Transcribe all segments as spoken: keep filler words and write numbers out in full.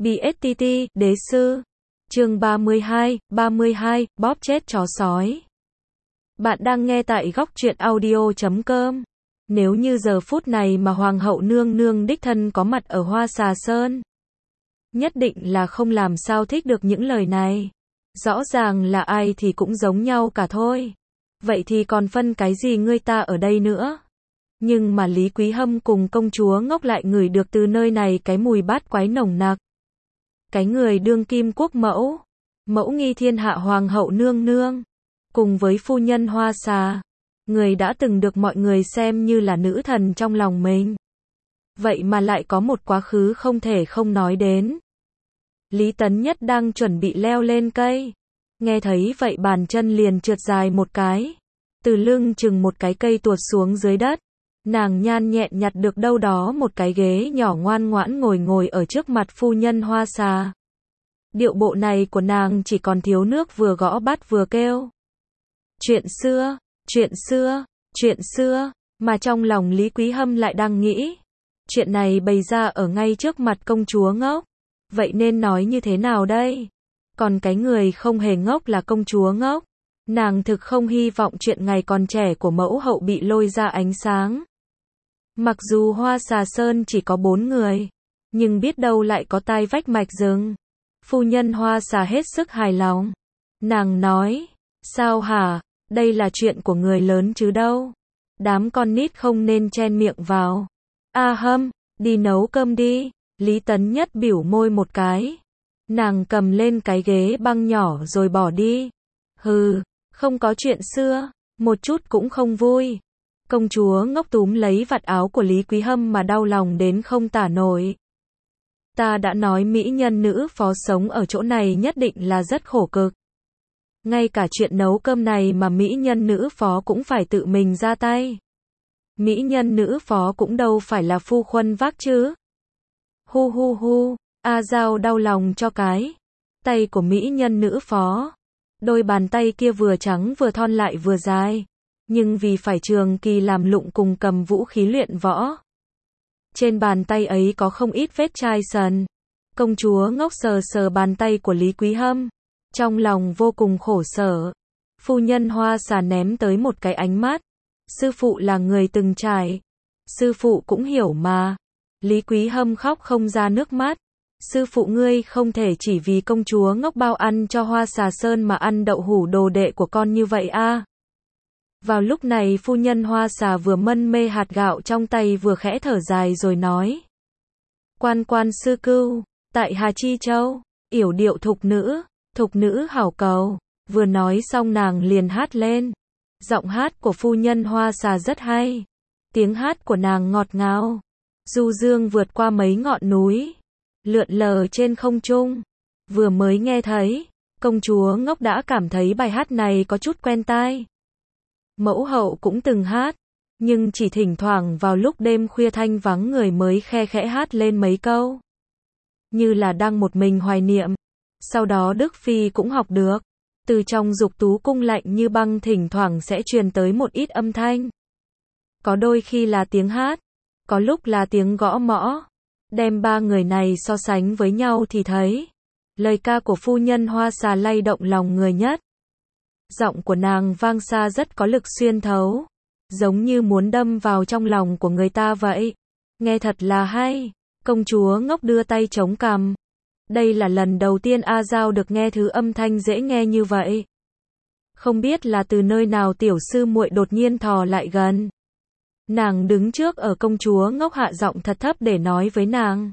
bê ét tê tê, đế sư. Chương ba mươi hai, ba mươi hai, bóp chết chó sói. Bạn đang nghe tại góc truyện audio chấm com. Nếu như giờ phút này mà Hoàng hậu nương nương đích thân có mặt ở Hoa Xà Sơn, nhất định là không làm sao thích được những lời này. Rõ ràng là ai thì cũng giống nhau cả thôi. Vậy thì còn phân cái gì ngươi ta ở đây nữa? Nhưng mà Lý Quý Hâm cùng công chúa Ngốc lại ngửi được từ nơi này cái mùi bát quái nồng nặc. Cái người đương kim quốc mẫu, mẫu nghi thiên hạ hoàng hậu nương nương, cùng với phu nhân Hoa Xà, người đã từng được mọi người xem như là nữ thần trong lòng mình. Vậy mà lại có một quá khứ không thể không nói đến. Lý Tấn Nhất đang chuẩn bị leo lên cây, nghe thấy vậy bàn chân liền trượt dài một cái, từ lưng chừng một cái cây tuột xuống dưới đất. Nàng nhan nhẹn nhặt được đâu đó một cái ghế nhỏ ngoan ngoãn ngồi ngồi ở trước mặt phu nhân Hoa Xà. Điệu bộ này của nàng chỉ còn thiếu nước vừa gõ bát vừa kêu. Chuyện xưa, chuyện xưa, chuyện xưa, mà trong lòng Lý Quý Hâm lại đang nghĩ. Chuyện này bày ra ở ngay trước mặt công chúa Ngốc. Vậy nên nói như thế nào đây? Còn cái người không hề ngốc là công chúa Ngốc. Nàng thực không hy vọng chuyện ngày còn trẻ của mẫu hậu bị lôi ra ánh sáng. Mặc dù Hoa Xà Sơn chỉ có bốn người, nhưng biết đâu lại có tai vách mạch rừng. Phu nhân Hoa Xà hết sức hài lòng. Nàng nói, sao hả, đây là chuyện của người lớn chứ đâu. Đám con nít không nên chen miệng vào. A hâm, đi nấu cơm đi. Lý Tấn Nhất biểu môi một cái. Nàng cầm lên cái ghế băng nhỏ rồi bỏ đi. Hừ, không có chuyện xưa, một chút cũng không vui. Công chúa Ngốc túm lấy vạt áo của Lý Quý Hâm mà đau lòng đến không tả nổi. Ta đã nói mỹ nhân nữ phó sống ở chỗ này nhất định là rất khổ cực. Ngay cả chuyện nấu cơm này mà mỹ nhân nữ phó cũng phải tự mình ra tay. Mỹ nhân nữ phó cũng đâu phải là phu khuân vác chứ. Hu hu hu, A Giao đau lòng cho cái tay của mỹ nhân nữ phó. Đôi bàn tay kia vừa trắng vừa thon lại vừa dài. Nhưng vì phải trường kỳ làm lụng cùng cầm vũ khí luyện võ, trên bàn tay ấy có không ít vết chai sần. Công chúa Ngốc sờ sờ bàn tay của Lý Quý Hâm, trong lòng vô cùng khổ sở. Phu nhân Hoa Xà ném tới một cái ánh mắt. Sư phụ là người từng trải, sư phụ cũng hiểu mà. Lý Quý Hâm khóc không ra nước mắt. Sư phụ ngươi không thể chỉ vì công chúa Ngốc bao ăn cho Hoa Xà Sơn mà ăn đậu hủ đồ đệ của con như vậy a. À. Vào lúc này phu nhân Hoa Xà vừa mân mê hạt gạo trong tay vừa khẽ thở dài rồi nói. Quan quan sư cưu, tại Hà Chi Châu, yểu điệu thục nữ, thục nữ hảo cầu. Vừa nói xong nàng liền hát lên. Giọng hát của phu nhân Hoa Xà rất hay. Tiếng hát của nàng ngọt ngào. Du dương vượt qua mấy ngọn núi, lượn lờ trên không trung. Vừa mới nghe thấy, công chúa Ngốc đã cảm thấy bài hát này có chút quen tai. Mẫu hậu cũng từng hát, nhưng chỉ thỉnh thoảng vào lúc đêm khuya thanh vắng người mới khe khẽ hát lên mấy câu. Như là đang một mình hoài niệm. Sau đó Đức Phi cũng học được. Từ trong dục tú cung lạnh như băng thỉnh thoảng sẽ truyền tới một ít âm thanh. Có đôi khi là tiếng hát, có lúc là tiếng gõ mõ. Đem ba người này so sánh với nhau thì thấy, lời ca của phu nhân Hoa Xà lay động lòng người nhất. Giọng của nàng vang xa rất có lực xuyên thấu, giống như muốn đâm vào trong lòng của người ta vậy. Nghe thật là hay. Công chúa Ngốc đưa tay chống cằm. Đây là lần đầu tiên A Giao được nghe thứ âm thanh dễ nghe như vậy. Không biết là từ nơi nào tiểu sư muội đột nhiên thò lại gần. Nàng đứng trước ở công chúa Ngốc hạ giọng thật thấp để nói với nàng.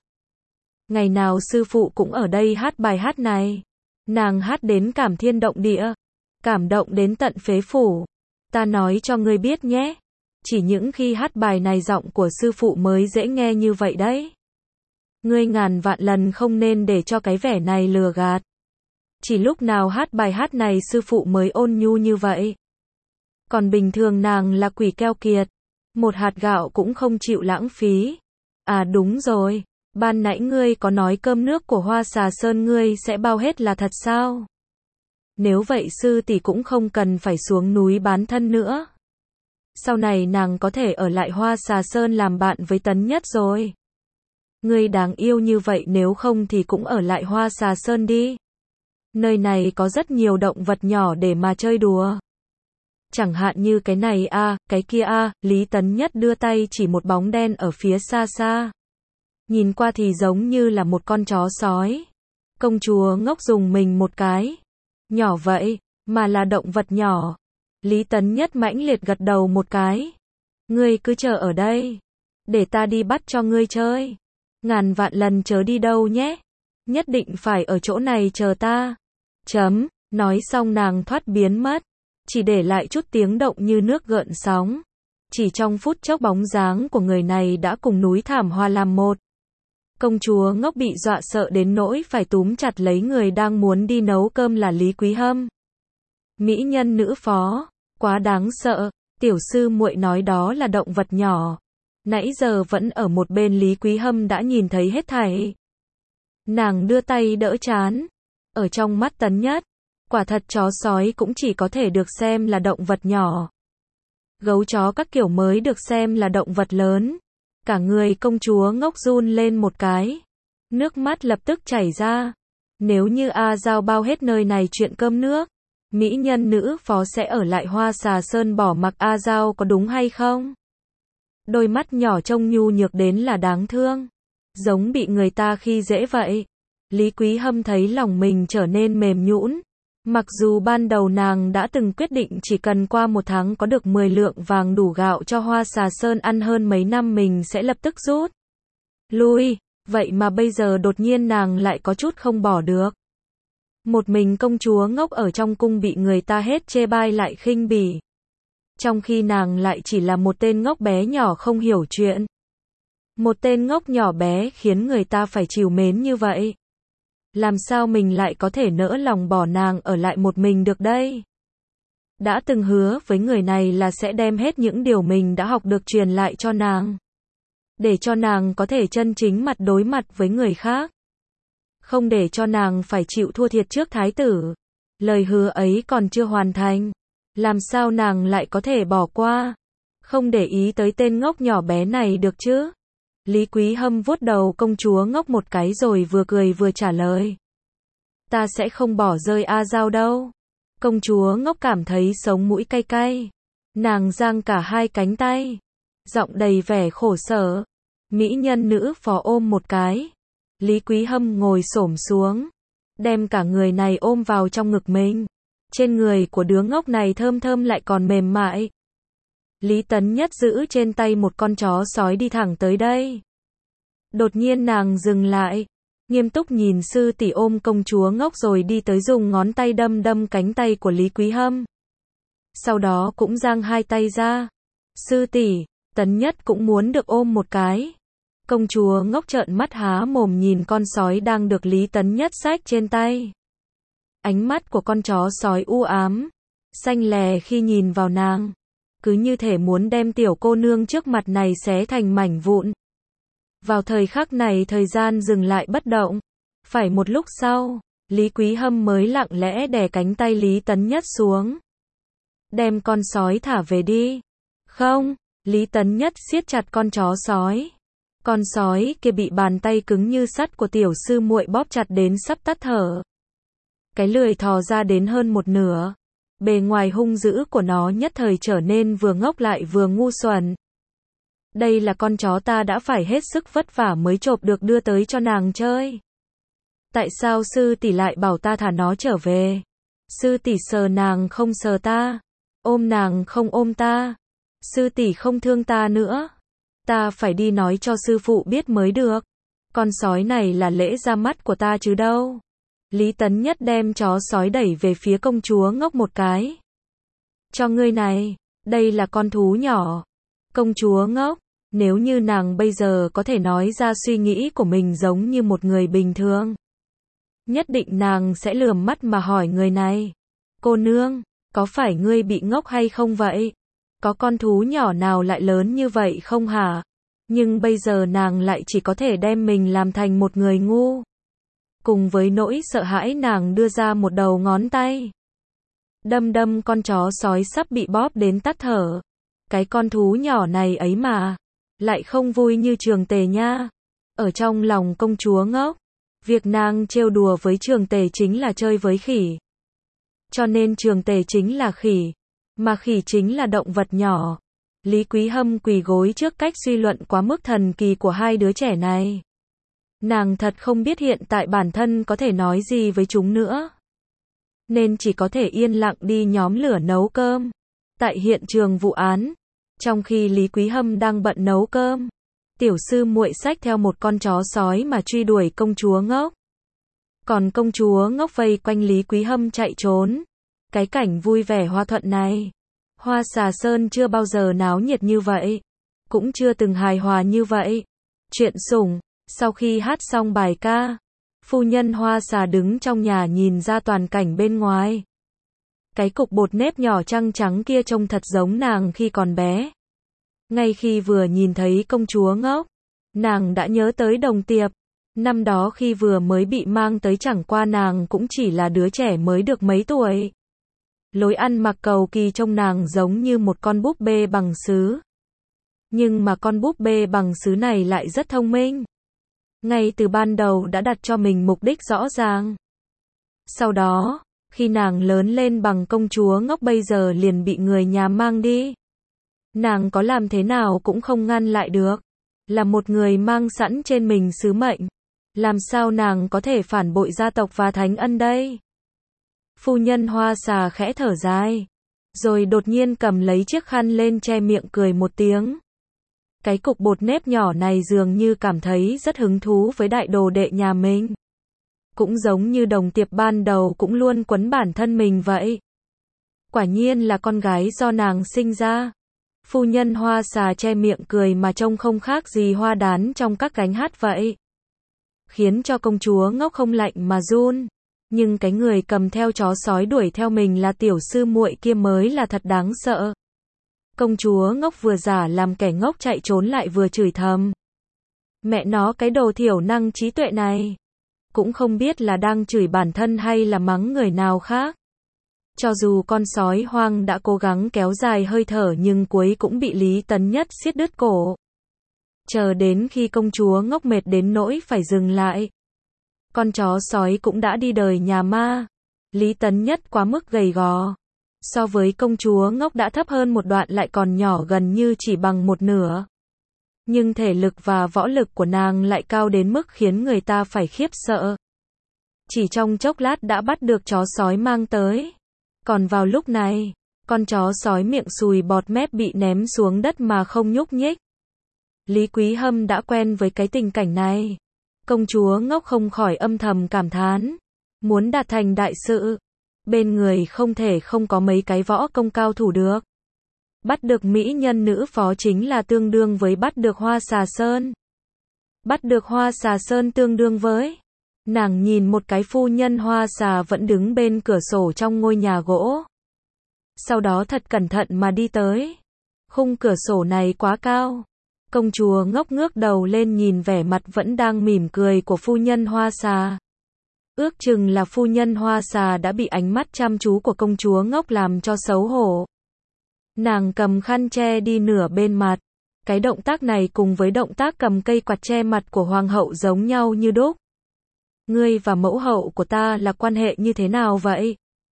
Ngày nào sư phụ cũng ở đây hát bài hát này. Nàng hát đến cảm thiên động địa, cảm động đến tận phế phủ. Ta nói cho ngươi biết nhé, chỉ những khi hát bài này giọng của sư phụ mới dễ nghe như vậy đấy. Ngươi ngàn vạn lần không nên để cho cái vẻ này lừa gạt. Chỉ lúc nào hát bài hát này sư phụ mới ôn nhu như vậy. Còn bình thường nàng là quỷ keo kiệt, một hạt gạo cũng không chịu lãng phí. À đúng rồi, ban nãy ngươi có nói cơm nước của Hoa Xà Sơn ngươi sẽ bao hết là thật sao? Nếu vậy sư tỷ cũng không cần phải xuống núi bán thân nữa. Sau này nàng có thể ở lại Hoa Xà Sơn làm bạn với Tấn Nhất rồi. Ngươi đáng yêu như vậy nếu không thì cũng ở lại Hoa Xà Sơn đi. Nơi này có rất nhiều động vật nhỏ để mà chơi đùa. Chẳng hạn như cái này a, à, cái kia a, à, Lý Tấn Nhất đưa tay chỉ một bóng đen ở phía xa xa. Nhìn qua thì giống như là một con chó sói. Công chúa ngốc dùng mình một cái. Nhỏ vậy, mà là động vật nhỏ. Lý Tấn Nhất mãnh liệt gật đầu một cái. Ngươi cứ chờ ở đây. Để ta đi bắt cho ngươi chơi. Ngàn vạn lần chớ đi đâu nhé. Nhất định phải ở chỗ này chờ ta. Chấm, nói xong nàng thoát biến mất. Chỉ để lại chút tiếng động như nước gợn sóng. Chỉ trong phút chốc bóng dáng của người này đã cùng núi thảm hoa làm một. Công chúa ngốc bị dọa sợ đến nỗi phải túm chặt lấy người đang muốn đi nấu cơm là Lý Quý Hâm. Mỹ nhân nữ phó, quá đáng sợ, tiểu sư muội nói đó là động vật nhỏ. Nãy giờ vẫn ở một bên Lý Quý Hâm đã nhìn thấy hết thảy. Nàng đưa tay đỡ trán. Ở trong mắt Tấn Nhất, quả thật chó sói cũng chỉ có thể được xem là động vật nhỏ. Gấu chó các kiểu mới được xem là động vật lớn. Cả người công chúa ngốc run lên một cái. Nước mắt lập tức chảy ra. Nếu như A Giao bao hết nơi này chuyện cơm nước, mỹ nhân nữ phó sẽ ở lại Hoa Xà Sơn bỏ mặc A Giao có đúng hay không? Đôi mắt nhỏ trông nhu nhược đến là đáng thương. Giống bị người ta khi dễ vậy. Lý Quý Hâm thấy lòng mình trở nên mềm nhũn. Mặc dù ban đầu nàng đã từng quyết định chỉ cần qua một tháng có được mười lượng vàng đủ gạo cho Hoa Xà Sơn ăn hơn mấy năm mình sẽ lập tức rút lui, vậy mà bây giờ đột nhiên nàng lại có chút không bỏ được. Một mình công chúa ngốc ở trong cung bị người ta hết chê bai lại khinh bỉ. Trong khi nàng lại chỉ là một tên ngốc bé nhỏ không hiểu chuyện. Một tên ngốc nhỏ bé khiến người ta phải trìu mến như vậy. Làm sao mình lại có thể nỡ lòng bỏ nàng ở lại một mình được đây? Đã từng hứa với người này là sẽ đem hết những điều mình đã học được truyền lại cho nàng. Để cho nàng có thể chân chính mặt đối mặt với người khác. Không để cho nàng phải chịu thua thiệt trước thái tử. Lời hứa ấy còn chưa hoàn thành. Làm sao nàng lại có thể bỏ qua? Không để ý tới tên ngốc nhỏ bé này được chứ? Lý Quý Hâm vuốt đầu công chúa ngốc một cái rồi vừa cười vừa trả lời. Ta sẽ không bỏ rơi A Giao đâu. Công chúa ngốc cảm thấy sống mũi cay cay. Nàng giang cả hai cánh tay. Giọng đầy vẻ khổ sở. Mỹ nhân nữ phó ôm một cái. Lý Quý Hâm ngồi xổm xuống. Đem cả người này ôm vào trong ngực mình. Trên người của đứa ngốc này thơm thơm lại còn mềm mại. Lý Tấn Nhất giữ trên tay một con chó sói đi thẳng tới đây. Đột nhiên nàng dừng lại. Nghiêm túc nhìn sư tỷ ôm công chúa ngốc rồi đi tới dùng ngón tay đâm đâm cánh tay của Lý Quý Hâm. Sau đó cũng giang hai tay ra. Sư tỷ, Tấn Nhất cũng muốn được ôm một cái. Công chúa ngốc trợn mắt há mồm nhìn con sói đang được Lý Tấn Nhất xách trên tay. Ánh mắt của con chó sói u ám, xanh lè khi nhìn vào nàng. Cứ như thể muốn đem tiểu cô nương trước mặt này xé thành mảnh vụn. Vào thời khắc này thời gian dừng lại bất động. Phải một lúc sau, Lý Quý Hâm mới lặng lẽ đè cánh tay Lý Tấn Nhất xuống. Đem con sói thả về đi. Không, Lý Tấn Nhất siết chặt con chó sói. Con sói kia bị bàn tay cứng như sắt của tiểu sư muội bóp chặt đến sắp tắt thở. Cái lưỡi thò ra đến hơn một nửa. Bề ngoài hung dữ của nó nhất thời trở nên vừa ngốc lại vừa ngu xuẩn. Đây là con chó ta đã phải hết sức vất vả mới chộp được đưa tới cho nàng chơi. Tại sao sư tỷ lại bảo ta thả nó trở về? Sư tỷ sờ nàng không sờ ta, ôm nàng không ôm ta. Sư tỷ không thương ta nữa. Ta phải đi nói cho sư phụ biết mới được. Con sói này là lễ ra mắt của ta chứ đâu. Lý Tấn Nhất đem chó sói đẩy về phía công chúa ngốc một cái. Cho ngươi này, đây là con thú nhỏ. Công chúa ngốc, nếu như nàng bây giờ có thể nói ra suy nghĩ của mình giống như một người bình thường. Nhất định nàng sẽ lườm mắt mà hỏi người này. Cô nương, có phải ngươi bị ngốc hay không vậy? Có con thú nhỏ nào lại lớn như vậy không hả? Nhưng bây giờ nàng lại chỉ có thể đem mình làm thành một người ngu. Cùng với nỗi sợ hãi nàng đưa ra một đầu ngón tay. Đâm đâm con chó sói sắp bị bóp đến tắt thở. Cái con thú nhỏ này ấy mà. Lại không vui như Trường Tề nha. Ở trong lòng công chúa ngốc, việc nàng trêu đùa với Trường Tề chính là chơi với khỉ. Cho nên Trường Tề chính là khỉ, mà khỉ chính là động vật nhỏ. Lý Quý Hâm quỳ gối trước cách suy luận quá mức thần kỳ của hai đứa trẻ này. Nàng thật không biết hiện tại bản thân có thể nói gì với chúng nữa. Nên chỉ có thể yên lặng đi nhóm lửa nấu cơm. Tại hiện trường vụ án, trong khi Lý Quý Hâm đang bận nấu cơm, tiểu sư muội xách theo một con chó sói mà truy đuổi công chúa ngốc. Còn công chúa ngốc vây quanh Lý Quý Hâm chạy trốn. Cái cảnh vui vẻ hòa thuận này, Hoa Xà Sơn chưa bao giờ náo nhiệt như vậy, cũng chưa từng hài hòa như vậy. Chuyện sủng, sau khi hát xong bài ca, phu nhân Hoa Xà đứng trong nhà nhìn ra toàn cảnh bên ngoài. Cái cục bột nếp nhỏ trăng trắng kia trông thật giống nàng khi còn bé. Ngay khi vừa nhìn thấy công chúa ngốc, nàng đã nhớ tới Đồng Tiệp. Năm đó khi vừa mới bị mang tới chẳng qua nàng cũng chỉ là đứa trẻ mới được mấy tuổi. Lối ăn mặc cầu kỳ trông nàng giống như một con búp bê bằng sứ. Nhưng mà con búp bê bằng sứ này lại rất thông minh. Ngay từ ban đầu đã đặt cho mình mục đích rõ ràng. Sau đó, khi nàng lớn lên bằng công chúa ngốc bây giờ liền bị người nhà mang đi. Nàng có làm thế nào cũng không ngăn lại được. Là một người mang sẵn trên mình sứ mệnh. Làm sao nàng có thể phản bội gia tộc và thánh ân đây? Phu nhân Hoa Xà khẽ thở dài. Rồi đột nhiên cầm lấy chiếc khăn lên che miệng cười một tiếng. Cái cục bột nếp nhỏ này dường như cảm thấy rất hứng thú với đại đồ đệ nhà mình. Cũng giống như Đồng Tiệp ban đầu cũng luôn quấn bản thân mình vậy. Quả nhiên là con gái do nàng sinh ra. Phu nhân Hoa Xà che miệng cười mà trông không khác gì hoa đán trong các gánh hát vậy. Khiến cho công chúa ngốc không lạnh mà run. Nhưng cái người cầm theo chó sói đuổi theo mình là tiểu sư muội kia mới là thật đáng sợ. Công chúa ngốc vừa giả làm kẻ ngốc chạy trốn lại vừa chửi thầm. Mẹ nó cái đồ thiểu năng trí tuệ này. Cũng không biết là đang chửi bản thân hay là mắng người nào khác. Cho dù con sói hoang đã cố gắng kéo dài hơi thở nhưng cuối cũng bị Lý Tấn Nhất siết đứt cổ. Chờ đến khi công chúa ngốc mệt đến nỗi phải dừng lại. Con chó sói cũng đã đi đời nhà ma. Lý Tấn Nhất quá mức gầy gò. So với công chúa ngốc đã thấp hơn một đoạn lại còn nhỏ gần như chỉ bằng một nửa. Nhưng thể lực và võ lực của nàng lại cao đến mức khiến người ta phải khiếp sợ. Chỉ trong chốc lát đã bắt được chó sói mang tới. Còn vào lúc này, con chó sói miệng sùi bọt mép bị ném xuống đất mà không nhúc nhích. Lý Quý Hâm đã quen với cái tình cảnh này. Công chúa ngốc không khỏi âm thầm cảm thán. Muốn đạt thành đại sự, bên người không thể không có mấy cái võ công cao thủ được. Bắt được mỹ nhân nữ phó chính là tương đương với bắt được Hoa Xà Sơn. Bắt được Hoa Xà Sơn tương đương với. Nàng nhìn một cái phu nhân Hoa Xà vẫn đứng bên cửa sổ trong ngôi nhà gỗ. Sau đó thật cẩn thận mà đi tới. Khung cửa sổ này quá cao. Công chúa ngốc ngước đầu lên nhìn vẻ mặt vẫn đang mỉm cười của phu nhân Hoa Xà. Ước chừng là phu nhân Hoa Xà đã bị ánh mắt chăm chú của công chúa ngốc làm cho xấu hổ. Nàng cầm khăn che đi nửa bên mặt. Cái động tác này cùng với động tác cầm cây quạt che mặt của hoàng hậu giống nhau như đúc. Ngươi và mẫu hậu của ta là quan hệ như thế nào vậy?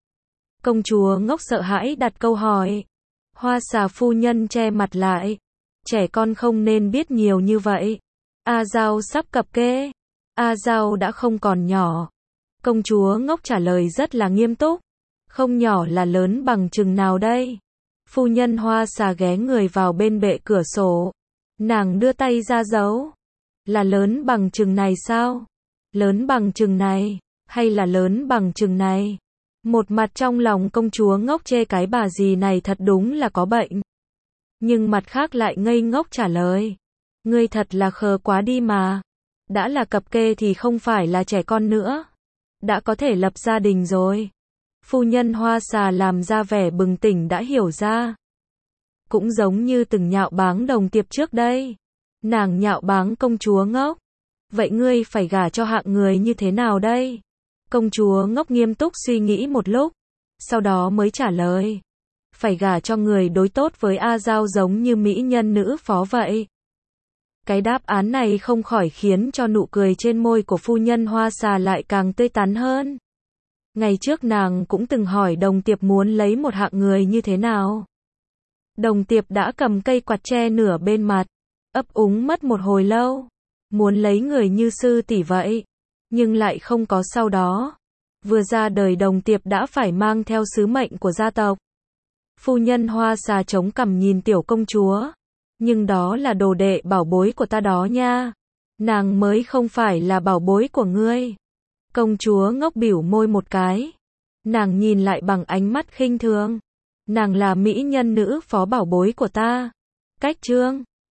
Công chúa ngốc sợ hãi đặt câu hỏi. Hoa Xà phu nhân che mặt lại. Trẻ con không nên biết nhiều như vậy. A Giao sắp cập kê. A Giao đã không còn nhỏ. Công chúa ngốc trả lời rất là nghiêm túc. Không nhỏ là lớn bằng chừng nào đây? Phu nhân Hoa Xà ghé người vào bên bệ cửa sổ. Nàng đưa tay ra dấu. Là lớn bằng chừng này sao? Lớn bằng chừng này, hay là lớn bằng chừng này? Một mặt trong lòng công chúa ngốc chê cái bà gì này thật đúng là có bệnh. Nhưng mặt khác lại ngây ngốc trả lời. Ngươi thật là khờ quá đi mà. Đã là cập kê thì không phải là trẻ con nữa. Đã có thể lập gia đình rồi. Phu nhân Hoa Xà làm ra vẻ bừng tỉnh đã hiểu ra. Cũng giống như từng nhạo báng Đồng Tiệp trước đây. Nàng nhạo báng công chúa ngốc. Vậy ngươi phải gả cho hạng người như thế nào đây? Công chúa ngốc nghiêm túc suy nghĩ một lúc. Sau đó mới trả lời. Phải gả cho người đối tốt với A Giao giống như mỹ nhân nữ phó vậy. Cái đáp án này không khỏi khiến cho nụ cười trên môi của phu nhân Hoa Xà lại càng tươi tắn hơn. Ngày trước nàng cũng từng hỏi Đồng Tiệp muốn lấy một hạng người như thế nào. Đồng Tiệp đã cầm cây quạt che nửa bên mặt, ấp úng mất một hồi lâu, muốn lấy người như sư tỷ vậy, nhưng lại không có sau đó. Vừa ra đời Đồng Tiệp đã phải mang theo sứ mệnh của gia tộc. Phu nhân Hoa Xà chống cằm nhìn tiểu công chúa, nhưng đó là đồ đệ bảo bối của ta đó nha, nàng mới không phải là bảo bối của ngươi. Công chúa ngốc bĩu môi một cái, nàng nhìn lại bằng ánh mắt khinh thường, nàng là mỹ nhân nữ phó bảo bối của ta. Cách chương